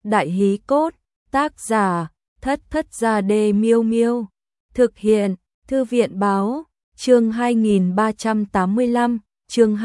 Đại hí cốt, tác giả, Thất Thất Gia Đê Miêu Miêu. Thực hiện, Thư viện báo, chương 2385, chương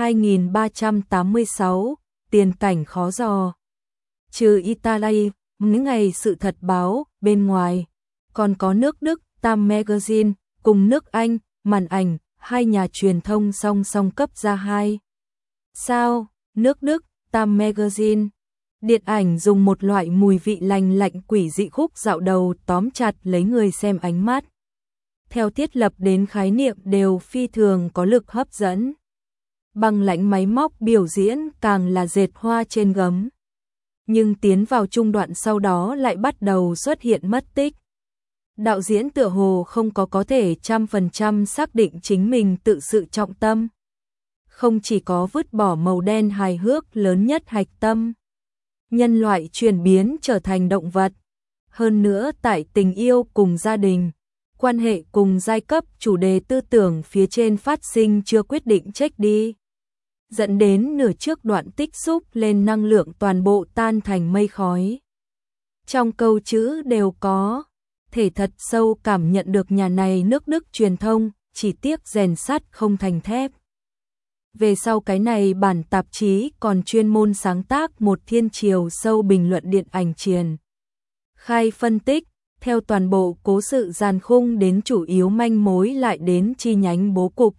2386, tiền cảnh khó dò. Trừ Italy, những ngày sự thật báo, bên ngoài, còn có nước Đức, Time Magazine, cùng nước Anh, màn ảnh, hai nhà truyền thông song song cấp ra 2 sao, nước Đức, Time Magazine. Điện ảnh dùng một loại mùi vị lành lạnh quỷ dị khúc dạo đầu tóm chặt lấy người xem ánh mắt. Theo thiết lập đến khái niệm đều phi thường có lực hấp dẫn. Băng lãnh máy móc biểu diễn càng là dệt hoa trên gấm. Nhưng tiến vào trung đoạn sau đó lại bắt đầu xuất hiện mất tích. Đạo diễn tựa hồ không có thể 100% xác định chính mình tự sự trọng tâm. Không chỉ có vứt bỏ màu đen hài hước lớn nhất hạch tâm. Nhân loại chuyển biến trở thành động vật. Hơn nữa tại tình yêu cùng gia đình, quan hệ cùng giai cấp, chủ đề tư tưởng phía trên phát sinh chưa quyết định check đi. Dẫn đến nửa trước đoạn tích xúc lên năng lượng toàn bộ tan thành mây khói. Trong câu chữ đều có, thể thật sâu cảm nhận được nhà này nước Đức truyền thông, chỉ tiếc rèn sắt không thành thép. Về sau cái này bản tạp chí còn chuyên môn sáng tác một thiên chiều sâu bình luận điện ảnh triển. Khai phân tích, theo toàn bộ cố sự dàn khung đến chủ yếu manh mối lại đến chi nhánh bố cục.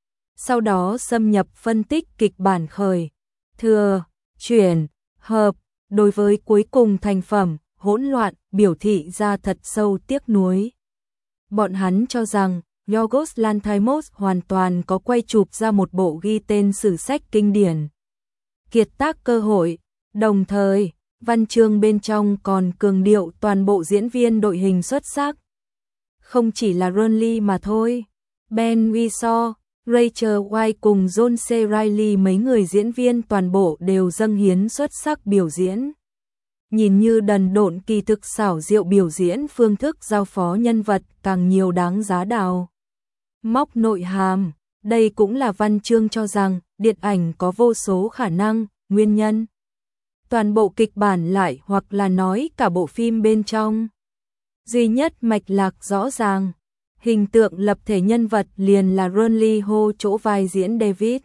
Sau đó xâm nhập phân tích kịch bản khởi, thừa, chuyển, hợp, đối với cuối cùng thành phẩm, hỗn loạn, biểu thị ra thật sâu tiếc nuối. Bọn hắn cho rằng, Yorgos Lanthimos hoàn toàn có quay chụp ra một bộ ghi tên sử sách kinh điển. Kiệt tác cơ hội, đồng thời, văn chương bên trong còn cường điệu toàn bộ diễn viên đội hình xuất sắc. Không chỉ là Ron Lee mà thôi, Ben Whishaw, Rachel Weisz cùng John C. Reilly mấy người diễn viên toàn bộ đều dâng hiến xuất sắc biểu diễn. Nhìn như đần độn kỳ thực xảo diệu biểu diễn phương thức giao phó nhân vật càng nhiều đáng giá đào. Móc nội hàm, đây cũng là văn chương cho rằng điện ảnh có vô số khả năng, nguyên nhân. Toàn bộ kịch bản lại hoặc là nói cả bộ phim bên trong. Duy nhất mạch lạc rõ ràng, hình tượng lập thể nhân vật liền là Ron Lee Ho chỗ vai diễn David.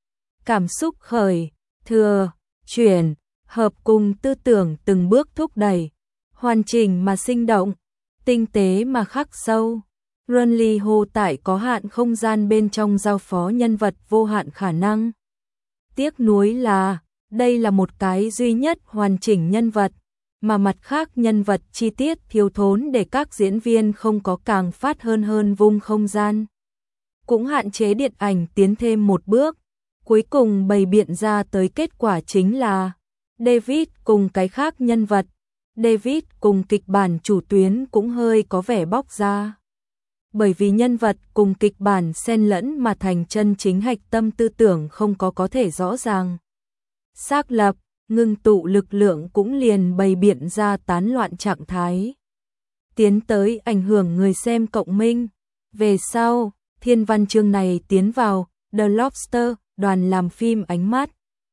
Cảm xúc khởi, thừa, chuyển, hợp cùng tư tưởng từng bước thúc đẩy, hoàn chỉnh mà sinh động, tinh tế mà khắc sâu. Ron Lee Ho tại có hạn không gian bên trong giao phó nhân vật vô hạn khả năng. Tiếc nuối là, đây là một cái duy nhất hoàn chỉnh nhân vật, mà mặt khác nhân vật chi tiết thiếu thốn để các diễn viên không có càng phát hơn vùng không gian. Cũng hạn chế điện ảnh tiến thêm một bước, cuối cùng bày biện ra tới kết quả chính là David cùng cái khác nhân vật, David cùng kịch bản chủ tuyến cũng hơi có vẻ bóc ra. Bởi vì nhân vật cùng kịch bản xen lẫn mà thành chân chính hạch tâm tư tưởng không có thể rõ ràng. Xác lập, ngưng tụ lực lượng cũng liền bày biện ra tán loạn trạng thái. Tiến tới ảnh hưởng người xem cộng minh. Về sau, thiên văn chương này tiến vào The Lobster, đoàn làm phim ánh mắt.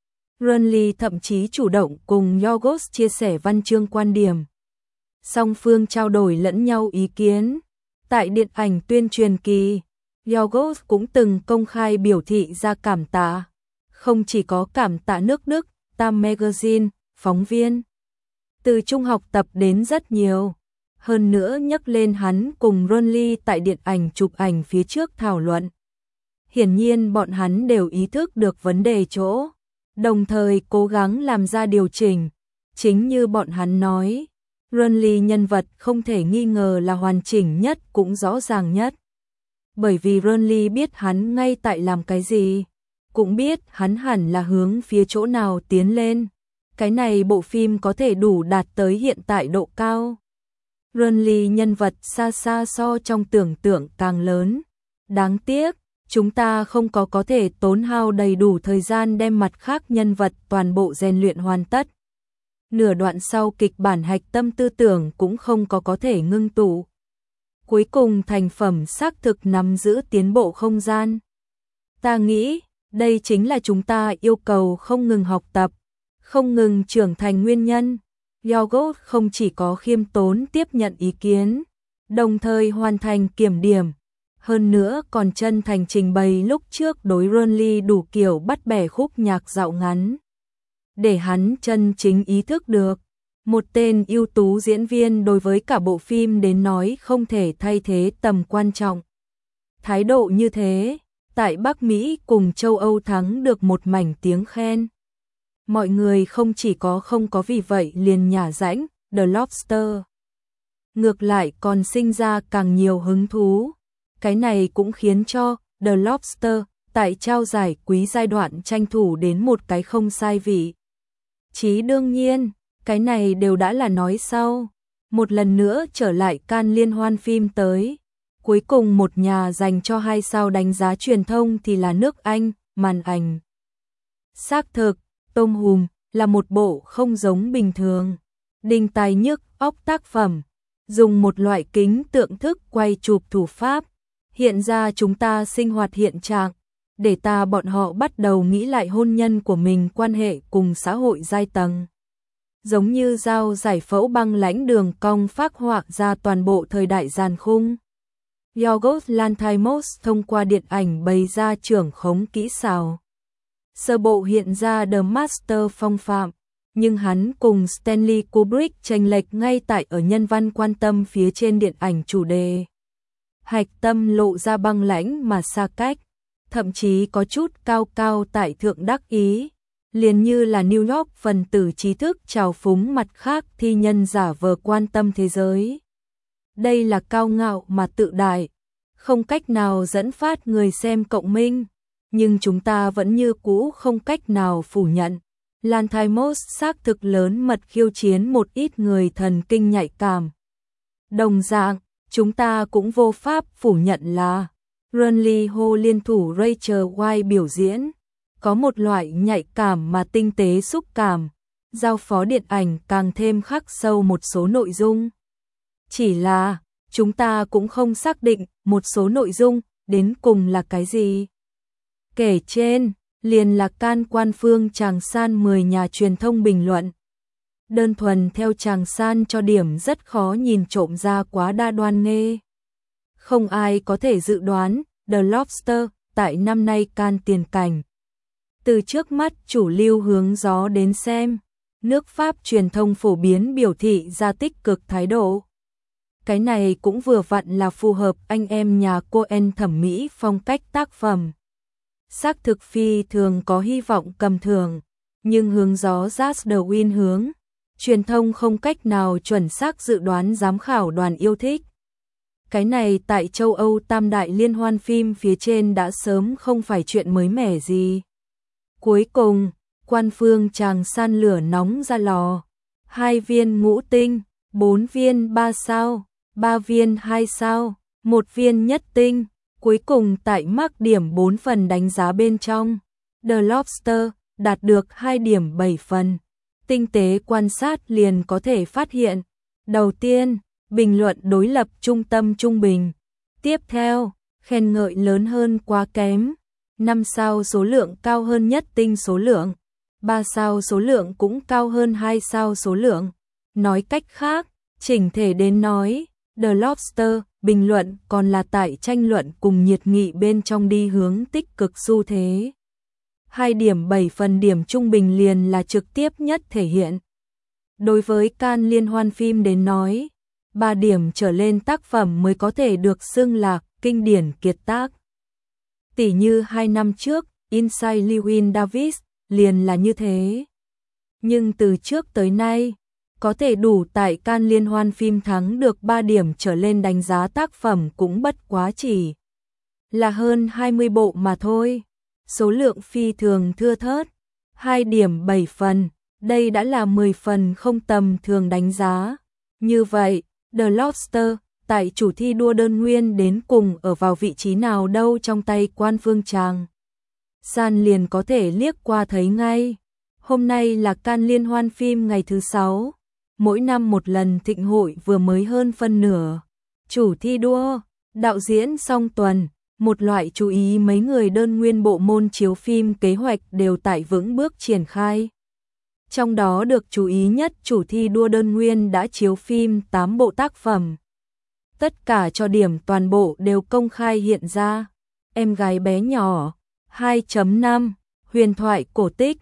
Ron Lee thậm chí chủ động cùng Yorgos chia sẻ văn chương quan điểm. Song phương trao đổi lẫn nhau ý kiến. Tại điện ảnh tuyên truyền kỳ, Yorgos cũng từng công khai biểu thị ra cảm tạ. Không chỉ có cảm tạ nước Đức, Time Magazine, phóng viên. Từ trung học tập đến rất nhiều. Hơn nữa nhắc lên hắn cùng Ron Lee tại điện ảnh chụp ảnh phía trước thảo luận. Hiển nhiên bọn hắn đều ý thức được vấn đề chỗ. Đồng thời cố gắng làm ra điều chỉnh. Chính như bọn hắn nói, Ron Lee nhân vật không thể nghi ngờ là hoàn chỉnh nhất cũng rõ ràng nhất. Bởi vì Ron Lee biết hắn ngay tại làm cái gì, cũng biết hắn hẳn là hướng phía chỗ nào tiến lên. Cái này bộ phim có thể đủ đạt tới hiện tại độ cao. Ron Lee nhân vật xa xa so trong tưởng tượng càng lớn. Đáng tiếc, chúng ta không có thể tốn hao đầy đủ thời gian đem mặt khác nhân vật toàn bộ rèn luyện hoàn tất. Nửa đoạn sau kịch bản hạch tâm tư tưởng cũng không có thể ngưng tụ. Cuối cùng thành phẩm xác thực nắm giữ tiến bộ không gian. Ta nghĩ, đây chính là chúng ta yêu cầu không ngừng học tập, không ngừng trưởng thành nguyên nhân. Yorgos không chỉ có khiêm tốn tiếp nhận ý kiến, đồng thời hoàn thành kiểm điểm, hơn nữa còn chân thành trình bày lúc trước đối Ronly đủ kiểu bắt bẻ khúc nhạc dạo ngắn. Để hắn chân chính ý thức được, một tên ưu tú diễn viên đối với cả bộ phim đến nói không thể thay thế tầm quan trọng. Thái độ như thế, tại Bắc Mỹ cùng châu Âu thắng được một mảnh tiếng khen. Mọi người không chỉ không có vì vậy liền nhả rãnh The Lobster. Ngược lại còn sinh ra càng nhiều hứng thú. Cái này cũng khiến cho The Lobster tại trao giải quý giai đoạn tranh thủ đến một cái không sai vị. Chí đương nhiên, cái này đều đã là nói sau. Một lần nữa trở lại Cannes liên hoan phim tới. Cuối cùng một nhà dành cho 2 sao đánh giá truyền thông thì là nước Anh, màn ảnh. Xác thực, Tom Hùm là một bộ không giống bình thường. Đinh tai nhức óc tác phẩm, dùng một loại kính tượng thức quay chụp thủ pháp, hiện ra chúng ta sinh hoạt hiện trạng, để bọn họ bắt đầu nghĩ lại hôn nhân của mình quan hệ cùng xã hội giai tầng. Giống như dao giải phẫu băng lãnh đường cong phác họa ra toàn bộ thời đại giàn khung. Yorgos Lanthimos thông qua điện ảnh bày ra trưởng khống kỹ xảo. Sơ bộ hiện ra The Master phong phạm, nhưng hắn cùng Stanley Kubrick chênh lệch ngay tại ở nhân văn quan tâm phía trên điện ảnh chủ đề. Hạch tâm lộ ra băng lãnh mà xa cách, thậm chí có chút cao cao tại thượng đắc ý, liền như là New York phần tử trí thức trào phúng mặt khác thi nhân giả vờ quan tâm thế giới. Đây là cao ngạo mà tự đại, không cách nào dẫn phát người xem cộng minh, nhưng chúng ta vẫn như cũ không cách nào phủ nhận. Lanthimos xác thực lớn mật khiêu chiến một ít người thần kinh nhạy cảm. Đồng dạng, chúng ta cũng vô pháp phủ nhận là Ronly Ho liên thủ Rachel Weisz biểu diễn, có một loại nhạy cảm mà tinh tế xúc cảm, giao phó điện ảnh càng thêm khắc sâu một số nội dung. Chỉ là, chúng ta cũng không xác định một số nội dung đến cùng là cái gì. Kể trên, liền là Cannes quan phương Tràng San 10 nhà truyền thông bình luận. Đơn thuần theo Tràng San cho điểm rất khó nhìn trộm ra quá đa đoan nghê. Không ai có thể dự đoán The Lobster tại năm nay Cannes tiền cảnh. Từ trước mắt chủ lưu hướng gió đến xem, nước Pháp truyền thông phổ biến biểu thị ra tích cực thái độ. Cái này cũng vừa vặn là phù hợp anh em nhà Coen thẩm mỹ phong cách tác phẩm. Xác thực phi thường có hy vọng cầm thưởng, nhưng hướng gió Just the Wind hướng, truyền thông không cách nào chuẩn xác dự đoán giám khảo đoàn yêu thích. Cái này tại châu Âu tam đại liên hoan phim phía trên đã sớm không phải chuyện mới mẻ gì. Cuối cùng, quan phương Tràng San lửa nóng ra lò. 2 viên ngũ tinh, 4 viên 3 sao, 3 viên 2 sao, 1 viên nhất tinh. Cuối cùng tại mác điểm 4 phần đánh giá bên trong, The Lobster đạt được 2 điểm 7 phần. Tinh tế quan sát liền có thể phát hiện. Đầu tiên, bình luận đối lập trung tâm trung bình. Tiếp theo, khen ngợi lớn hơn quá kém. 5 sao số lượng cao hơn nhất tinh số lượng. 3 sao số lượng cũng cao hơn 2 sao số lượng. Nói cách khác, chỉnh thể đến nói, The Lobster bình luận còn là tại tranh luận cùng nhiệt nghị bên trong đi hướng tích cực xu thế. 2 điểm 7 phần điểm trung bình liền là trực tiếp nhất thể hiện. Đối với Cannes liên hoan phim đến nói, 3 điểm trở lên tác phẩm mới có thể được xưng là kinh điển kiệt tác. Tỉ như 2 năm trước, Inside Llewyn Davis liền là như thế. Nhưng từ trước tới nay, có thể đủ tại Cannes liên hoan phim thắng được 3 điểm trở lên đánh giá tác phẩm cũng bất quá chỉ là hơn 20 bộ mà thôi. Số lượng phi thường thưa thớt, 2 điểm 7 phần, đây đã là 10 phần không tầm thường đánh giá. Như vậy, The Lobster tại chủ thi đua đơn nguyên đến cùng ở vào vị trí nào đâu trong tay quan phương Tràng San liền có thể liếc qua thấy ngay. Hôm nay là Cannes liên hoan phim ngày thứ 6. Mỗi năm một lần thịnh hội vừa mới hơn phân nửa. Chủ thi đua, đạo diễn song tuần, một loại chú ý mấy người đơn nguyên bộ môn chiếu phim kế hoạch đều tại vững bước triển khai. Trong đó được chú ý nhất chủ thi đua đơn nguyên đã chiếu phim 8 bộ tác phẩm. Tất cả cho điểm toàn bộ đều công khai hiện ra. Em gái bé nhỏ 2.5, huyền thoại cổ tích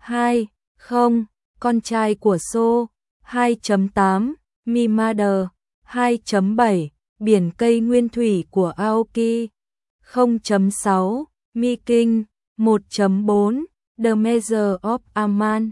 2.0, con trai của So 2.8, Mi Mother 2.7, biển cây nguyên thủy của Aoki 0.6, Mi King 1.4, The Measure of a Man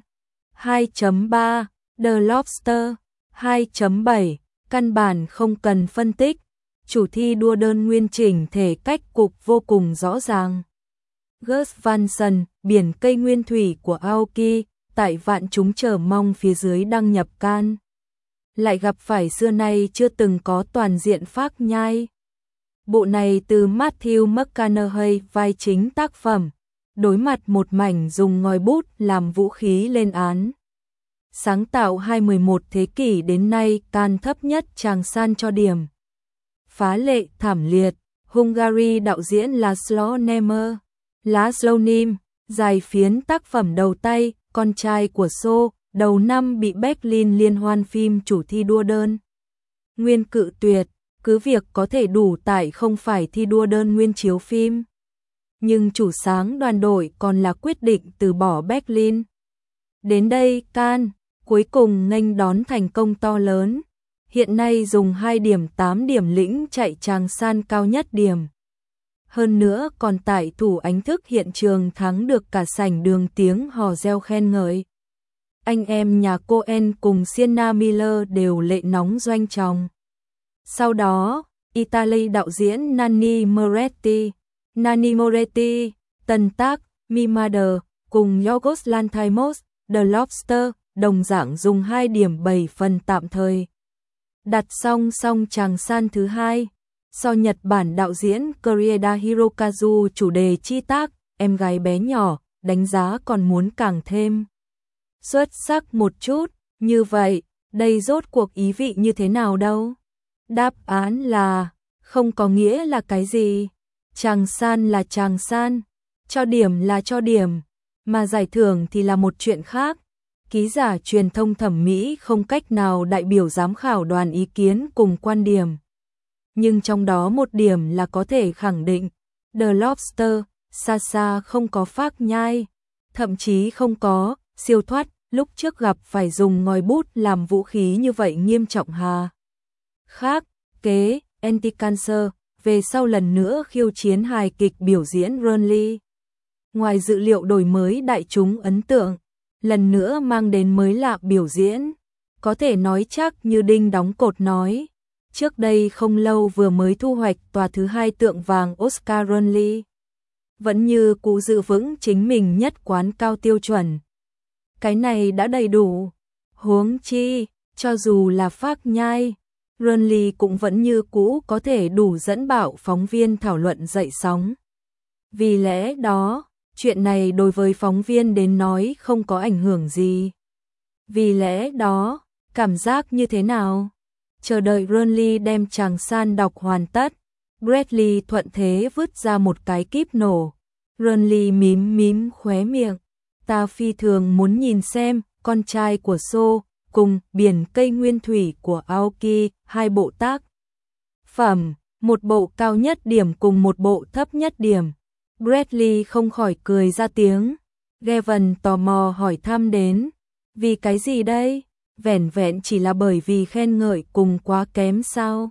2.3, The Lobster 2.7, căn bản không cần phân tích, chủ thi đua đơn nguyên chỉnh thể cách cục vô cùng rõ ràng. Gus Van Sant, biển cây nguyên thủy của Aoki, tại vạn chúng chờ mong phía dưới đăng nhập Cannes. Lại gặp phải xưa nay chưa từng có toàn diện phác nhai. Bộ này từ Matthew McConaughey vai chính tác phẩm, đối mặt một mảnh dùng ngòi bút làm vũ khí lên án. Sáng tạo 21 thế kỷ đến nay Cannes thấp nhất Tràng San cho điểm. Phá lệ thảm liệt, Hungary đạo diễn László Németh, László Nim, dài phiến tác phẩm đầu tay, con trai của So, đầu năm bị Berlin liên hoan phim chủ thi đua đơn nguyên cự tuyệt, cứ việc có thể đủ tại không phải thi đua đơn nguyên chiếu phim. Nhưng chủ sáng đoàn đội còn là quyết định từ bỏ Berlin. Đến đây Cannes cuối cùng nghênh đón thành công to lớn. Hiện nay dùng 2.8 điểm lĩnh chạy Tràng San cao nhất điểm. Hơn nữa còn tại thủ ánh thức hiện trường thắng được cả sảnh đường tiếng hò reo khen ngợi. Anh em nhà Coen cùng Sienna Miller đều lệ nóng doanh tròng. Sau đó, Italy đạo diễn Nanni Moretti, tân tác Mi Mother cùng Yorgos Lanthimos, The Lobster, đồng dạng dùng 2.7 phần tạm thời. Đặt song song Tràng San thứ hai, do Nhật Bản đạo diễn Koreeda Hirokazu chủ đề chi tác, em gái bé nhỏ, đánh giá còn muốn càng thêm xuất sắc một chút, như vậy, đây rốt cuộc ý vị như thế nào đâu? Đáp án là, không có nghĩa là cái gì. Tràng San là Tràng San, cho điểm là cho điểm, mà giải thưởng thì là một chuyện khác. Ký giả truyền thông thẩm mỹ không cách nào đại biểu giám khảo đoàn ý kiến cùng quan điểm. Nhưng trong đó một điểm là có thể khẳng định, The Lobster, xa xa không có phác nhai, thậm chí không có siêu thoát, lúc trước gặp phải dùng ngòi bút làm vũ khí như vậy nghiêm trọng hà. Khác, kế, Anti-Cancer, về sau lần nữa khiêu chiến hài kịch biểu diễn Runly. Ngoài dự liệu đổi mới đại chúng ấn tượng, lần nữa mang đến mới lạ biểu diễn, có thể nói chắc như đinh đóng cột nói. Trước đây không lâu vừa mới thu hoạch tòa thứ 2 tượng vàng Oscar Runly. Vẫn như cũ giữ vững chính mình nhất quán cao tiêu chuẩn. Cái này đã đầy đủ. Huống chi, cho dù là phác nhai, Runly cũng vẫn như cũ có thể đủ dẫn bạo phóng viên thảo luận dậy sóng. Vì lẽ đó, chuyện này đối với phóng viên đến nói không có ảnh hưởng gì. Vì lẽ đó, cảm giác như thế nào? Chờ đợi Runly đem Tràng San đọc hoàn tất, Bradley thuận thế vứt ra một cái kíp nổ. Runly mím khóe miệng, ta phi thường muốn nhìn xem con trai của So cùng biển cây nguyên thủy của Aoki, 2 bộ tác phẩm, một bộ cao nhất điểm cùng một bộ thấp nhất điểm. Bradley không khỏi cười ra tiếng. Gavin tò mò hỏi thăm đến, vì cái gì đây? Vẻn vẹn chỉ là bởi vì khen ngợi cùng quá kém sao?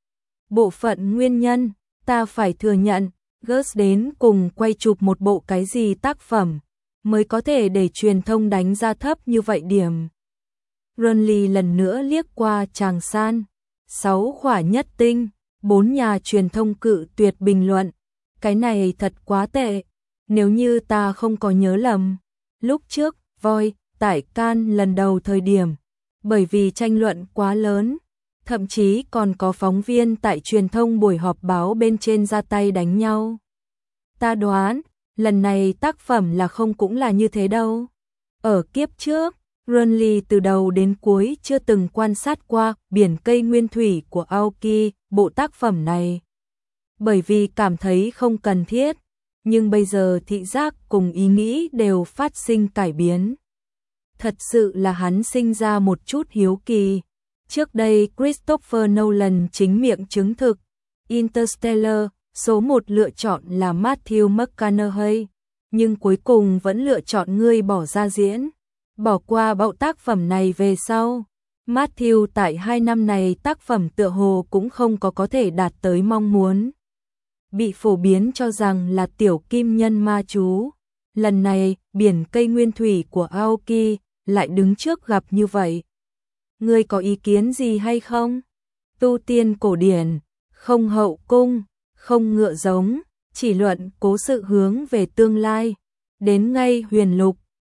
Bộ phận nguyên nhân, ta phải thừa nhận, Gus đến cùng quay chụp một bộ cái gì tác phẩm, mới có thể để truyền thông đánh giá thấp như vậy điểm. Runly lần nữa liếc qua Tràng San, 6 khỏa nhất tinh, 4 nhà truyền thông cự tuyệt bình luận. Cái này thật quá tệ, nếu như ta không có nhớ lầm. Lúc trước, Voi, tại Cannes lần đầu thời điểm, bởi vì tranh luận quá lớn, thậm chí còn có phóng viên tại truyền thông buổi họp báo bên trên ra tay đánh nhau. Ta đoán, lần này tác phẩm là không cũng là như thế đâu. Ở kiếp trước, Runly từ đầu đến cuối chưa từng quan sát qua biển cây nguyên thủy của Aoki, bộ tác phẩm này. Bởi vì cảm thấy không cần thiết, nhưng bây giờ thị giác cùng ý nghĩ đều phát sinh cải biến. thật sự là hắn sinh ra một chút hiếu kỳ. Trước đây Christopher Nolan chính miệng chứng thực, Interstellar, số 1 lựa chọn là Matthew McConaughey, nhưng cuối cùng vẫn lựa chọn người bỏ ra diễn. Bỏ qua bộ tác phẩm này về sau, Matthew tại 2 năm này tác phẩm tựa hồ cũng không có thể đạt tới mong muốn. Bị phổ biến cho rằng là tiểu kim nhân ma chú. Lần này, biển cây nguyên thủy của Aoki lại đứng trước gặp như vậy. Ngươi có ý kiến gì hay không? Tu tiên cổ điển, không hậu cung, không ngựa giống, chỉ luận cố sự hướng về tương lai. Đến ngay huyền lục,